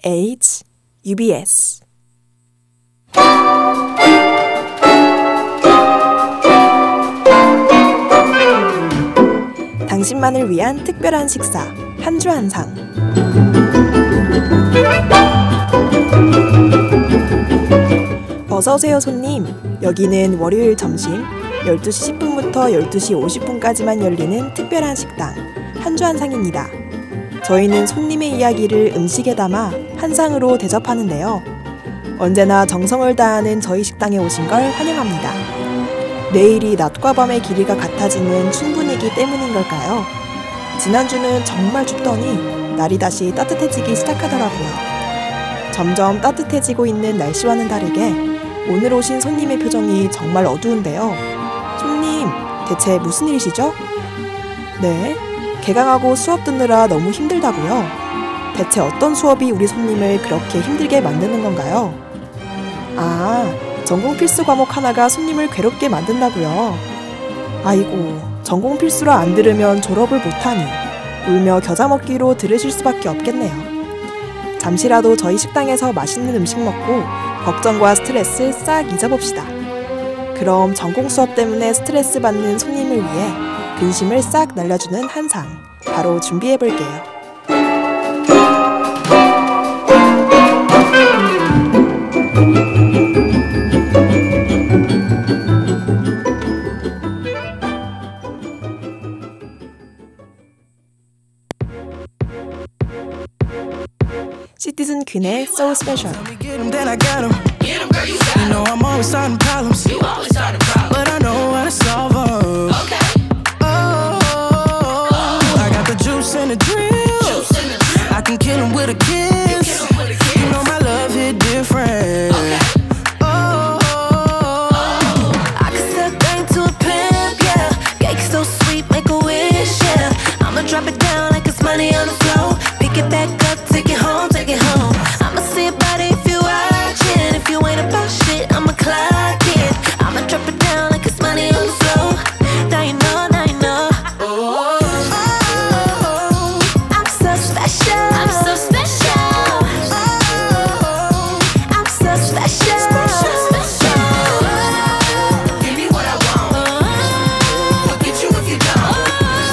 H UBS 당신만을 위한 특별한 식사 한 주 한상. 어서오세요 손님. 여기는 월요일 점심 12시 10분부터 12시 50분까지만 열리는 특별한 식당 한 주 한상입니다. 저희는 손님의 이야기를 음식에 담아 한상으로 대접하는데요. 언제나 정성을 다하는 저희 식당에 오신 걸 환영합니다. 내일이 낮과 밤의 길이가 같아지는 춘 분위기 때문인 걸까요? 지난주는 정말 춥더니 날이 다시 따뜻해지기 시작하더라고요. 점점 따뜻해지고 있는 날씨와는 다르게 오늘 오신 손님의 표정이 정말 어두운데요. 손님, 대체 무슨 일이시죠? 네, 개강하고 수업 듣느라 너무 힘들다고요? 대체 어떤 수업이 우리 손님을 그렇게 힘들게 만드는 건가요? 아, 전공 필수 과목 하나가 손님을 괴롭게 만든다고요? 아이고, 전공 필수라 안 들으면 졸업을 못하니 울며 겨자 먹기로 들으실 수밖에 없겠네요. 잠시라도 저희 식당에서 맛있는 음식 먹고 걱정과 스트레스 싹 잊어봅시다. 그럼 전공 수업 때문에 스트레스 받는 손님을 위해 근심을 싹 날려주는 한상 바로 준비해볼게요. 시티즌 퀸의 So Special. You know I'm always starting problems. You always starting problems. But I know how to solve them. Okay. Oh, I got the juice and the drill. I can kill him with a kiss. You know my love hit different. Okay. Oh, I can sell things to a pimp, yeah. Cake so sweet, make a wish, yeah. I'ma drop it down like it's money on the floor. Pick it back up, take it home, take it home. I'ma see about it if you watching. If you ain't about shit, I'ma clock it. I'ma drop it down like it's money on the floor. Now you know, now you know. Oh, I'm so special. I'm so special. Oh, I'm so special. Special, special. Give me what I want. Forget you if you don't.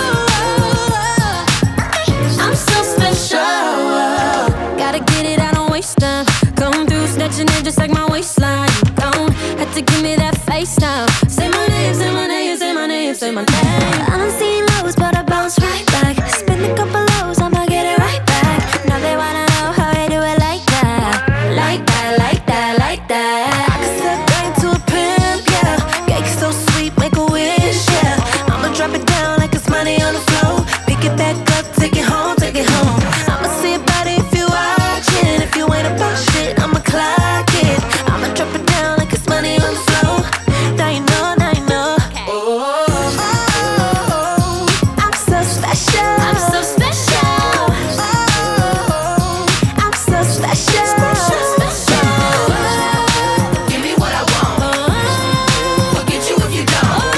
I'm so special. Gotta get it, I don't waste time. Come through snatching it just like my waistline. Don't have to give me that face now. Say my name, say my name, say my name, say my name. I done seen lows, but I bounce right back. Spin a couple lows, I'ma get it right back. Now they wanna know how I do it like that. Like that, like that, like that. I can set right to a pimp, yeah. Cake so sweet, make a wish, yeah. I'ma drop it down like it's money on the floor. Pick it back up, take it home, take it home. I'ma see about it if you watching. If you ain't about shit, I'ma clock it. I'ma drop it down like it's money on the floor. Now you know, now you know. Oh, I'm so special. I'm so special. Oh, I'm so special. Special, special. Give me what I want. Forget you if you don't.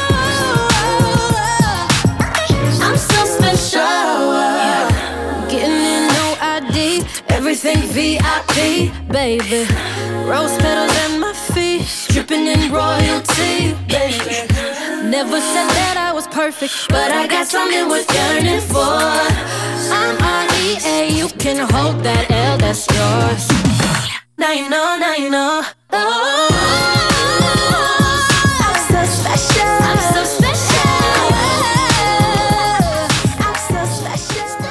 I'm so special. Getting in no ID, everything VIP, baby. Rose petals at my feet, dripping in royalty, baby. Never said that I was perfect, but I got something worth yearning for. I'm REA, you can hold that L, that's yours. Now you know, now you know. Oh, I'm so special. I'm so special. I'm so special.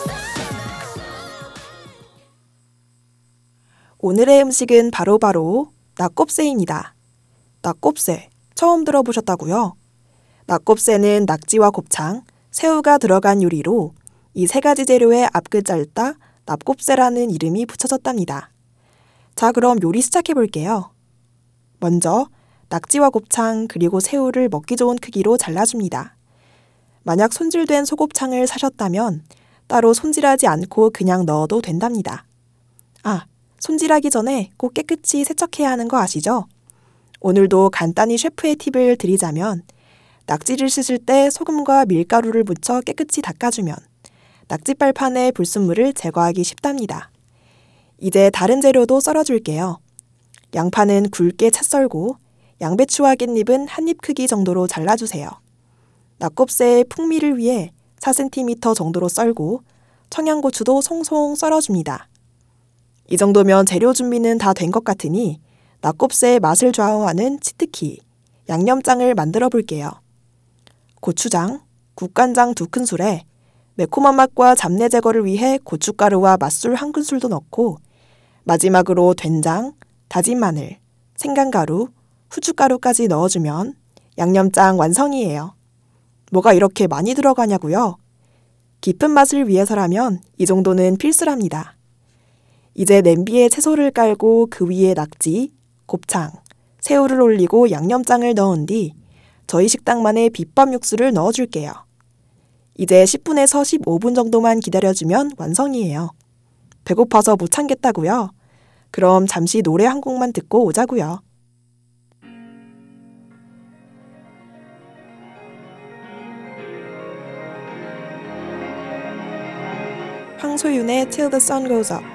오늘의 음식은 바로 낙곱새입니다. 낙곱새, 처음 들어보셨다고요? 낙곱새는 낙지와 곱창, 새우가 들어간 요리로 이 세 가지 재료에 앞글자를 따 납곱새라는 이름이 붙여졌답니다. 자, 그럼 요리 시작해 볼게요. 먼저 낙지와 곱창 그리고 새우를 먹기 좋은 크기로 잘라줍니다. 만약 손질된 소곱창을 사셨다면 따로 손질하지 않고 그냥 넣어도 된답니다. 아, 손질하기 전에 꼭 깨끗이 세척해야 하는 거 아시죠? 오늘도 간단히 셰프의 팁을 드리자면 낙지를 씻을 때 소금과 밀가루를 묻혀 깨끗이 닦아주면 낙지빨판의 불순물을 제거하기 쉽답니다. 이제 다른 재료도 썰어줄게요. 양파는 굵게 채 썰고 양배추와 깻잎은 한 입 크기 정도로 잘라주세요. 낙곱새의 풍미를 위해 4cm 정도로 썰고 청양고추도 송송 썰어줍니다. 이 정도면 재료 준비는 다 된 것 같으니 낙곱새의 맛을 좌우하는 치트키, 양념장을 만들어 볼게요. 고추장, 국간장 2큰술에 매콤한 맛과 잡내 제거를 위해 고춧가루와 맛술 1큰술도 넣고 마지막으로 된장, 다진 마늘, 생강가루, 후춧가루까지 넣어주면 양념장 완성이에요. 뭐가 이렇게 많이 들어가냐고요? 깊은 맛을 위해서라면 이 정도는 필수랍니다. 이제 냄비에 채소를 깔고 그 위에 낙지, 곱창, 새우를 올리고 양념장을 넣은 뒤 저희 식당만의 비법 육수를 넣어줄게요. 이제 10분에서 15분 정도만 기다려주면 완성이에요. 배고파서 못 참겠다고요? 그럼 잠시 노래 한 곡만 듣고 오자고요. 황소윤의 Till the Sun Goes Up.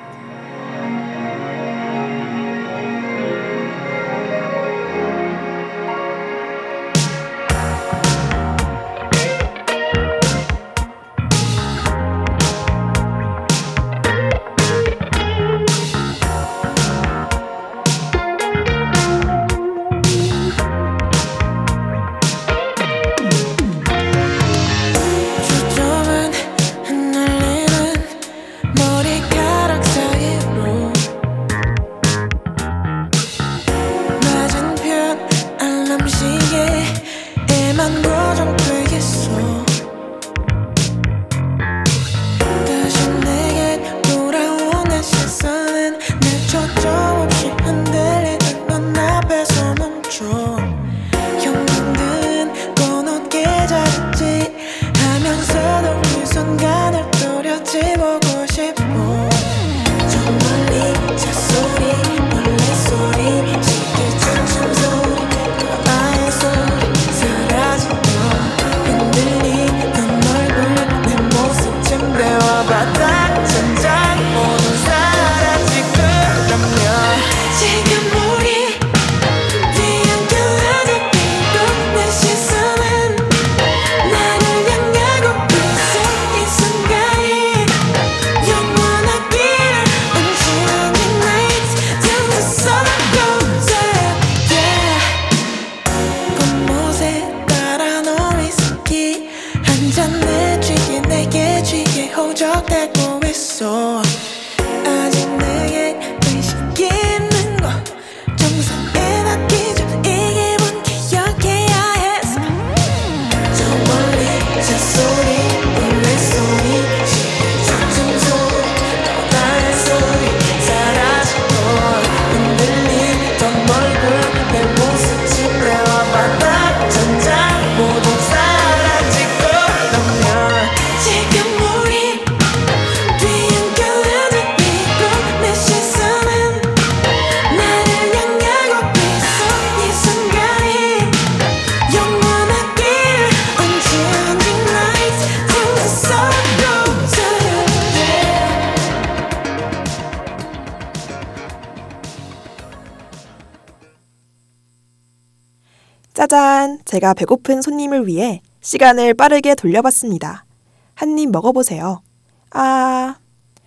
짜잔! 제가 배고픈 손님을 위해 시간을 빠르게 돌려봤습니다. 한 입 먹어보세요. 아,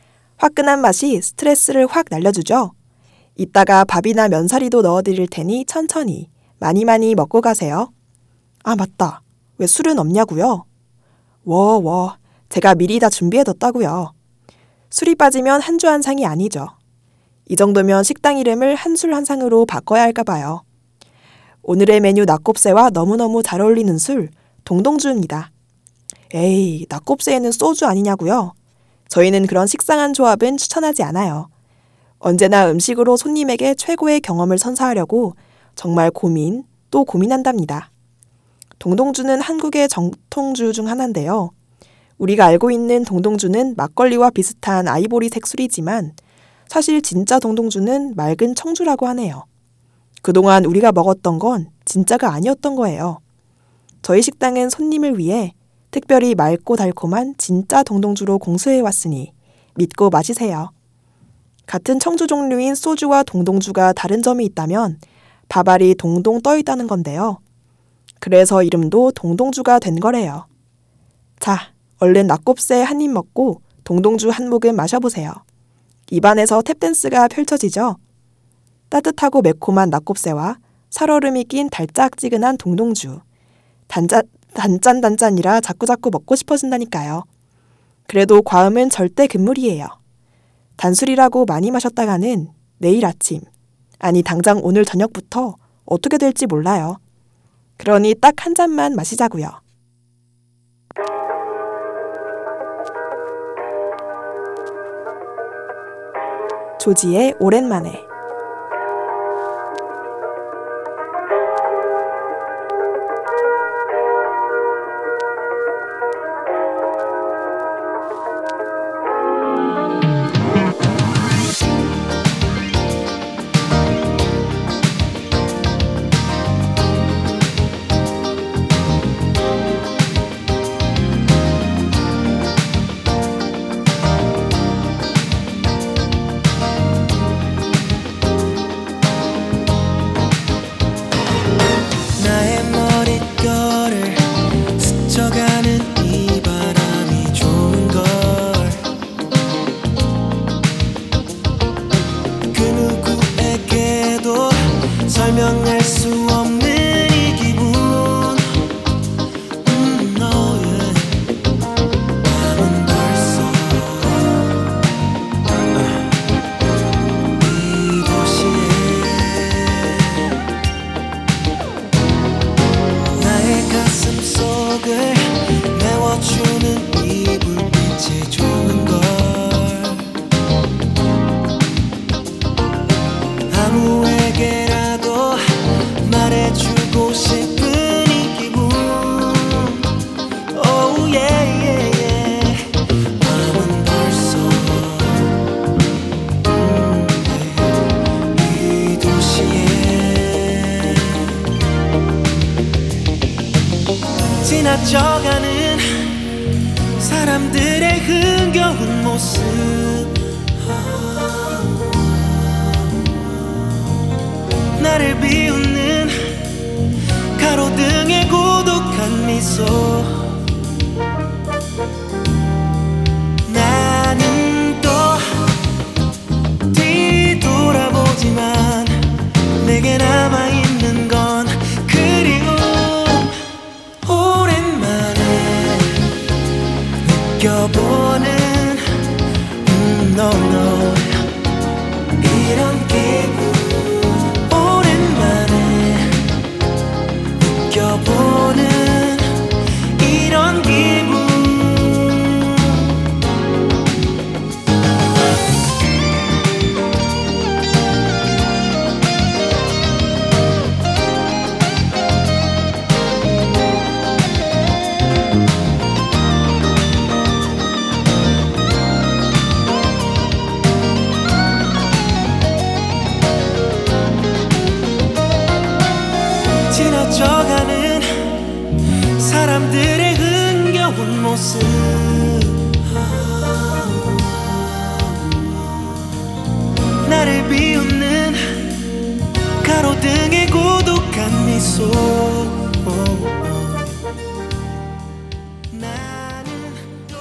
화끈한 맛이 스트레스를 확 날려주죠? 이따가 밥이나 면사리도 넣어드릴 테니 천천히 많이 먹고 가세요. 아, 맞다. 왜 술은 없냐고요? 제가 미리 다 준비해뒀다고요. 술이 빠지면 한 주 한 상이 아니죠. 이 정도면 식당 이름을 한술 한 상으로 바꿔야 할까 봐요. 오늘의 메뉴 낙곱새와 너무너무 잘 어울리는 술, 동동주입니다. 에이, 낙곱새에는 소주 아니냐고요? 저희는 그런 식상한 조합은 추천하지 않아요. 언제나 음식으로 손님에게 최고의 경험을 선사하려고 정말 고민, 또 고민한답니다. 동동주는 한국의 정통주 중 하나인데요. 우리가 알고 있는 동동주는 막걸리와 비슷한 아이보리색 술이지만 사실 진짜 동동주는 맑은 청주라고 하네요. 그동안 우리가 먹었던 건 진짜가 아니었던 거예요. 저희 식당은 손님을 위해 특별히 맑고 달콤한 진짜 동동주로 공수해왔으니 믿고 마시세요. 같은 청주 종류인 소주와 동동주가 다른 점이 있다면 밥알이 동동 떠 있다는 건데요. 그래서 이름도 동동주가 된 거래요. 자, 얼른 낙곱새 한 입 먹고 동동주 한 모금 마셔보세요. 입안에서 탭댄스가 펼쳐지죠? 따뜻하고 매콤한 낙곱새와 살얼음이 낀 달짝지근한 동동주. 단짠단짠이라 자꾸자꾸 먹고 싶어진다니까요. 그래도 과음은 절대 금물이에요. 단술이라고 많이 마셨다가는 내일 아침, 아니 당장 오늘 저녁부터 어떻게 될지 몰라요. 그러니 딱 한 잔만 마시자고요. 조지의 오랜만에. 설명할 수 없는 이 기분 밤은 벌써 이 도시에 나의 가슴 속을 메워주는 이 불빛이 좋은 걸 아무에게라도 말해주고 싶은 이 기분 Oh yeah yeah yeah 밤은 벌써 이 도시에 지나쳐가는 사람들의 흥겨운 모습 나를 비웃는 가로등의 고독한 미소 나는 또 뒤돌아보지만 내게 남아있는 건 그리움 오랜만에 느껴보는 no no 이런 기분 느껴보는 이런 기분 지나쳐가는 사람들의 흥겨운 모습 나를 비웃는 가로등의 고독한 미소 나는 또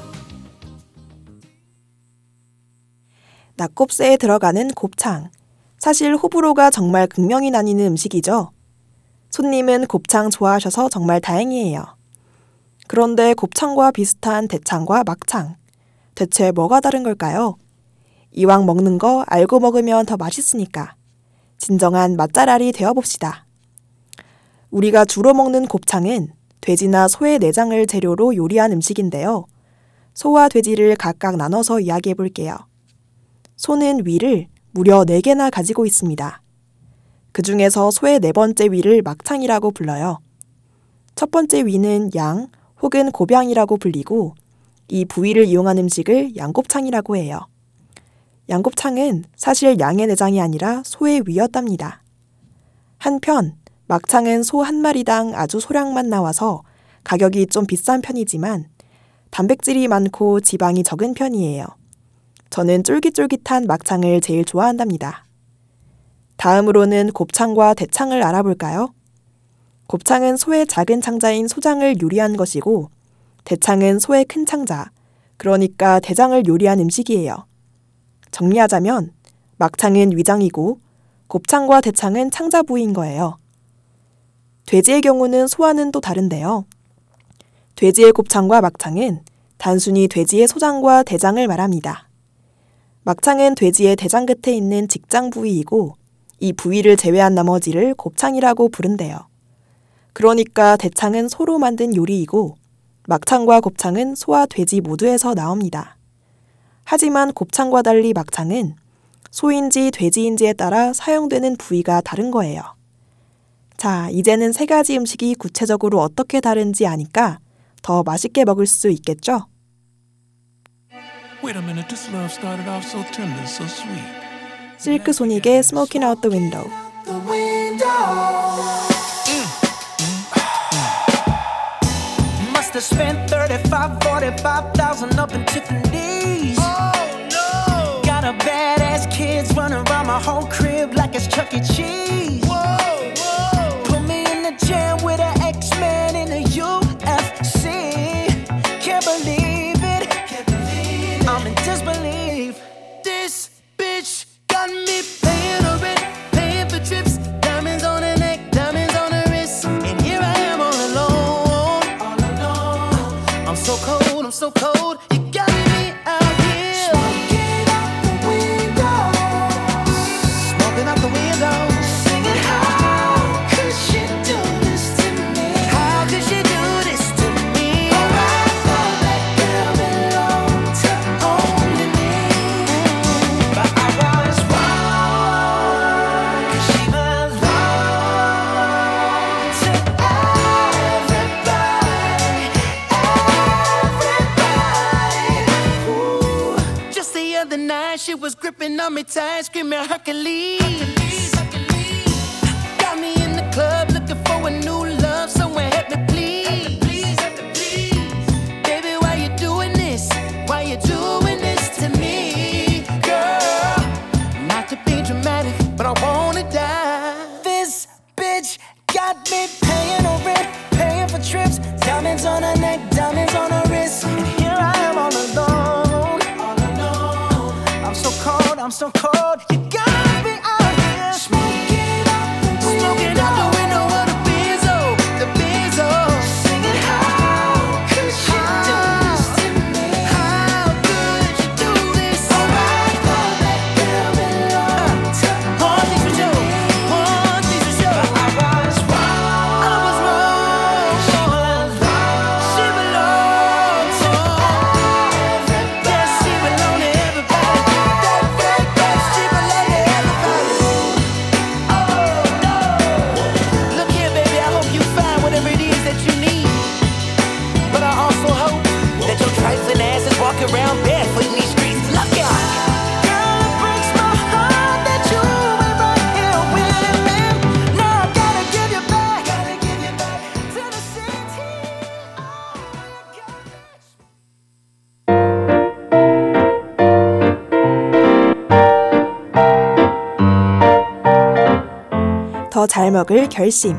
낙곱새에 들어가는 곱창. 사실 호불호가 정말 극명히 나뉘는 음식이죠. 손님은 곱창 좋아하셔서 정말 다행이에요. 그런데 곱창과 비슷한 대창과 막창. 대체 뭐가 다른 걸까요? 이왕 먹는 거 알고 먹으면 더 맛있으니까. 진정한 맛잘알이 되어봅시다. 우리가 주로 먹는 곱창은 돼지나 소의 내장을 재료로 요리한 음식인데요. 소와 돼지를 각각 나눠서 이야기해 볼게요. 소는 위를 무려 4개나 가지고 있습니다. 그 중에서 소의 4번째 위를 막창이라고 불러요. 첫 번째 위는 양 혹은 고병이라고 불리고 이 부위를 이용한 음식을 양곱창이라고 해요. 양곱창은 사실 양의 내장이 아니라 소의 위였답니다. 한편 막창은 소 한 마리당 아주 소량만 나와서 가격이 좀 비싼 편이지만 단백질이 많고 지방이 적은 편이에요. 저는 쫄깃쫄깃한 막창을 제일 좋아한답니다. 다음으로는 곱창과 대창을 알아볼까요? 곱창은 소의 작은 창자인 소장을 요리한 것이고 대창은 소의 큰 창자, 그러니까 대장을 요리한 음식이에요. 정리하자면 막창은 위장이고 곱창과 대창은 창자 부위인 거예요. 돼지의 경우는 소와는 또 다른데요. 돼지의 곱창과 막창은 단순히 돼지의 소장과 대장을 말합니다. 막창은 돼지의 대장 끝에 있는 직장 부위이고 이 부위를 제외한 나머지를 곱창이라고 부른대요. 그러니까 대창은 소로 만든 요리이고 막창과 곱창은 소와 돼지 모두에서 나옵니다. 하지만 곱창과 달리 막창은 소인지 돼지인지에 따라 사용되는 부위가 다른 거예요. 자, 이제는 세 가지 음식이 구체적으로 어떻게 다른지 아니까 더 맛있게 먹을 수 있겠죠? Wait a minute, this love started off so tender, so sweet. 실크 소닉의 Smoking Out the Window. The window. Must have spent 45,000 up in Tiffany's. Oh no! Got a badass kids running around my whole crib like it's Chuck E. Cheese. Whoa, whoa! Put me in the jam with an X-Men in the UFC. Can't believe it. I'm in disbelief. This bitch got me paying her rent, paying for trips, diamonds on her neck, diamonds on her wrist, and here I am all alone. I'm so cold, I'm so cold. You got me out here smoking out the window, smoking out the window, singing how could she do this to me? How could she do this to me? Oh, I thought that girl belonged to only me, but I was wrong, 'cause she belonged to everybody. Ooh. Just the other night, she was gripping on me tight, screaming Hercules. Got me in the club looking for a new love, someone help me please. Baby, why you doing this? Why you doing this to me, girl? Not to be dramatic, but I wanna die. This bitch got me paying her rent, paying for trips, diamonds on her neck, diamonds on her wrist, and here I am all alone. I'm so cold, I'm so cold. You got me out here smoking out the window of the Benzo, the Benzo. Singing how could she do this to me? How could you do this? Oh, I thought that girl belonged to one thing for sure, one thing for sure. But I was wrong, I was wrong. She belonged to everybody. Yes, she belonged to everybody. That she belonged to everybody. Oh no! Look here, baby, I hope you find whatever it is that you need. But I also hope that your trifling ass is walking around barefoot in these streets. Look out! Girl, it breaks my heart that you ain't right here with me. Now I gotta give you back to the city. 더 잘 먹을 결심.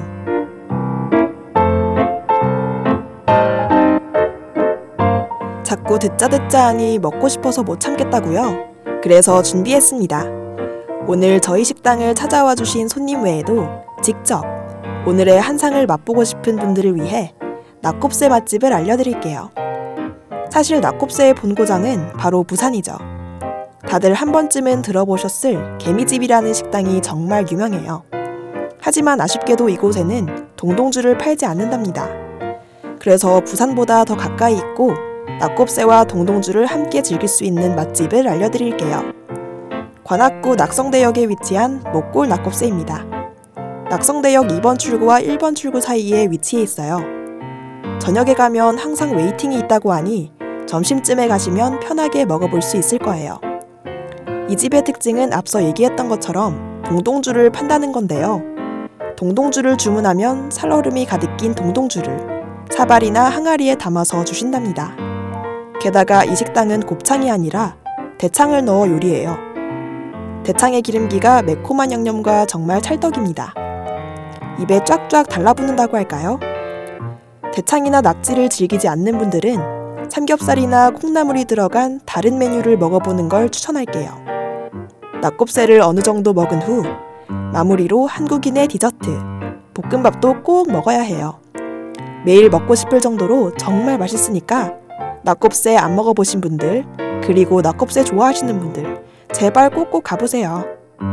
자꾸 듣자 하니 먹고 싶어서 못 참겠다고요? 그래서 준비했습니다. 오늘 저희 식당을 찾아와 주신 손님 외에도 직접 오늘의 한상을 맛보고 싶은 분들을 위해 낙곱새 맛집을 알려드릴게요. 사실 낙곱새의 본고장은 바로 부산이죠. 다들 한 번쯤은 들어보셨을 개미집이라는 식당이 정말 유명해요. 하지만 아쉽게도 이곳에는 동동주를 팔지 않는답니다. 그래서 부산보다 더 가까이 있고 낙곱새와 동동주를 함께 즐길 수 있는 맛집을 알려드릴게요. 관악구 낙성대역에 위치한 목골 낙곱새입니다. 낙성대역 2번 출구와 1번 출구 사이에 위치해 있어요. 저녁에 가면 항상 웨이팅이 있다고 하니 점심쯤에 가시면 편하게 먹어볼 수 있을 거예요. 이 집의 특징은 앞서 얘기했던 것처럼 동동주를 판다는 건데요. 동동주를 주문하면 살얼음이 가득 낀 동동주를 사발이나 항아리에 담아서 주신답니다. 게다가 이 식당은 곱창이 아니라 대창을 넣어 요리해요. 대창의 기름기가 매콤한 양념과 정말 찰떡입니다. 입에 쫙쫙 달라붙는다고 할까요? 대창이나 낙지를 즐기지 않는 분들은 삼겹살이나 콩나물이 들어간 다른 메뉴를 먹어보는 걸 추천할게요. 낙곱새를 어느 정도 먹은 후 마무리로 한국인의 디저트, 볶음밥도 꼭 먹어야 해요. 매일 먹고 싶을 정도로 정말 맛있으니까 낙곱새 안 먹어보신 분들, 그리고 낙곱새 좋아하시는 분들 제발 꼭꼭 가보세요.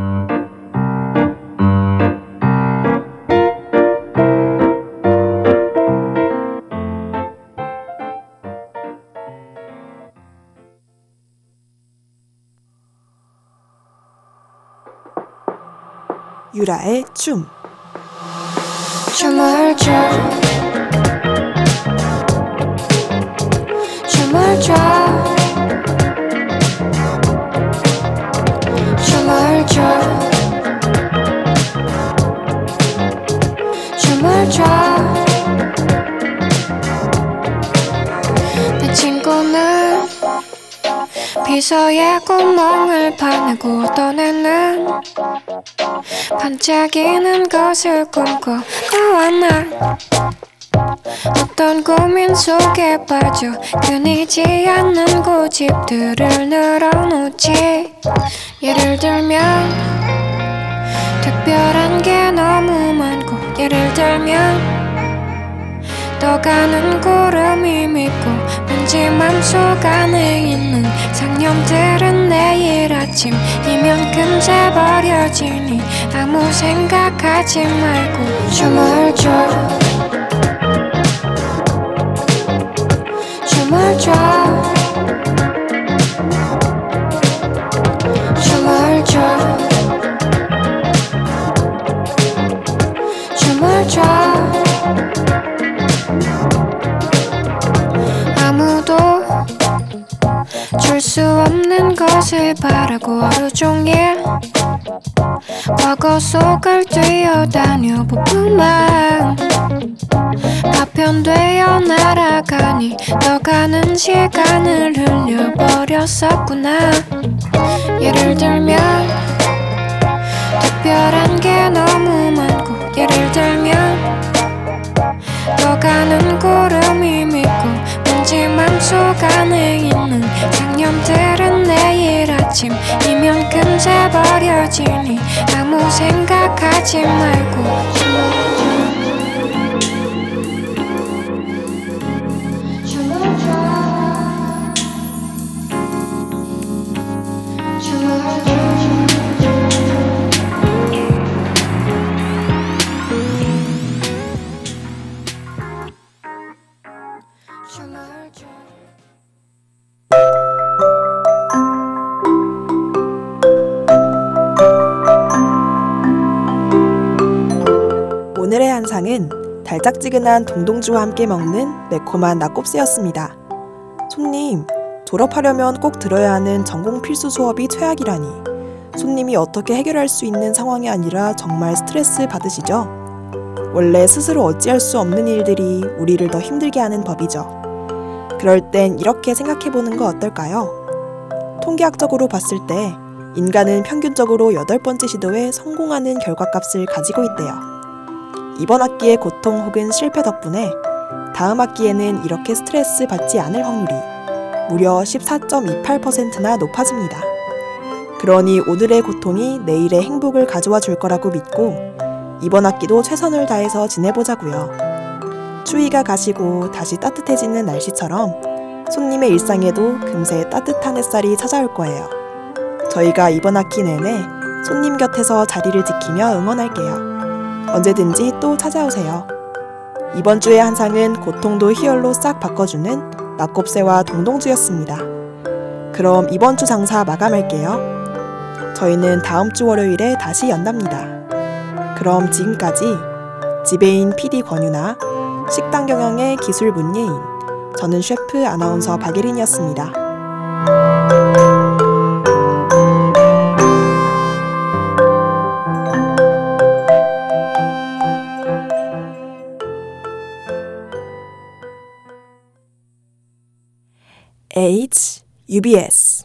유라의 춤. 춤을 춰 춤을 춰 춤을 춰 춤을 춰 내 친구는 비서의 구멍을 파내고 떠내는 반짝이는 것을 꿈꿔 너와 나 어떤 고민 속에 빠져 끊이지 않는 고집들을 늘어놓지. 예를 들면 특별한 게 너무 많고, 예를 들면 떠가는 구름이 믿고 왠지 맘속 안에 있는 상념들은 내일 아침이면 금세 버려지니 아무 생각하지 말고 춤을 춰 춤을 춰 춤을 춰 춤을 춰 아무도 줄 수 없는 것을 바라고 하루 종일 과거 속을 뛰어다녀 보품만 파편되어 날아가니 떠가는 시간을 흘려버렸었구나. 예를 들면 특별한 게 너무 많고, 예를 들면 떠가는 구름이 믿고 왠지 맘속 안에 있는 상념들은 내일 아침이면 금세 버려지니 아무 생각하지 말고 춤을 춰 오늘의 한상은 달짝지근한 동동주와 함께 먹는 매콤한 낙곱새였습니다. 손님, 졸업하려면 꼭 들어야 하는 전공 필수 수업이 최악이라니. 손님이 어떻게 해결할 수 있는 상황이 아니라 정말 스트레스 받으시죠? 원래 스스로 어찌할 수 없는 일들이 우리를 더 힘들게 하는 법이죠. 그럴 땐 이렇게 생각해보는 거 어떨까요? 통계학적으로 봤을 때 인간은 평균적으로 8번째 시도에 성공하는 결과값을 가지고 있대요. 이번 학기의 고통 혹은 실패 덕분에 다음 학기에는 이렇게 스트레스 받지 않을 확률이 무려 14.28%나 높아집니다. 그러니 오늘의 고통이 내일의 행복을 가져와 줄 거라고 믿고 이번 학기도 최선을 다해서 지내보자고요. 추위가 가시고 다시 따뜻해지는 날씨처럼 손님의 일상에도 금세 따뜻한 햇살이 찾아올 거예요. 저희가 이번 학기 내내 손님 곁에서 자리를 지키며 응원할게요. 언제든지 또 찾아오세요. 이번 주의 한상은 고통도 희열로 싹 바꿔주는 낙곱새와 동동주였습니다. 그럼 이번 주 장사 마감할게요. 저희는 다음 주 월요일에 다시 연답니다. 그럼 지금까지 지배인 PD 권유나 식당 경영의 기술 문예인, 저는 셰프 아나운서 박예린이었습니다. UBS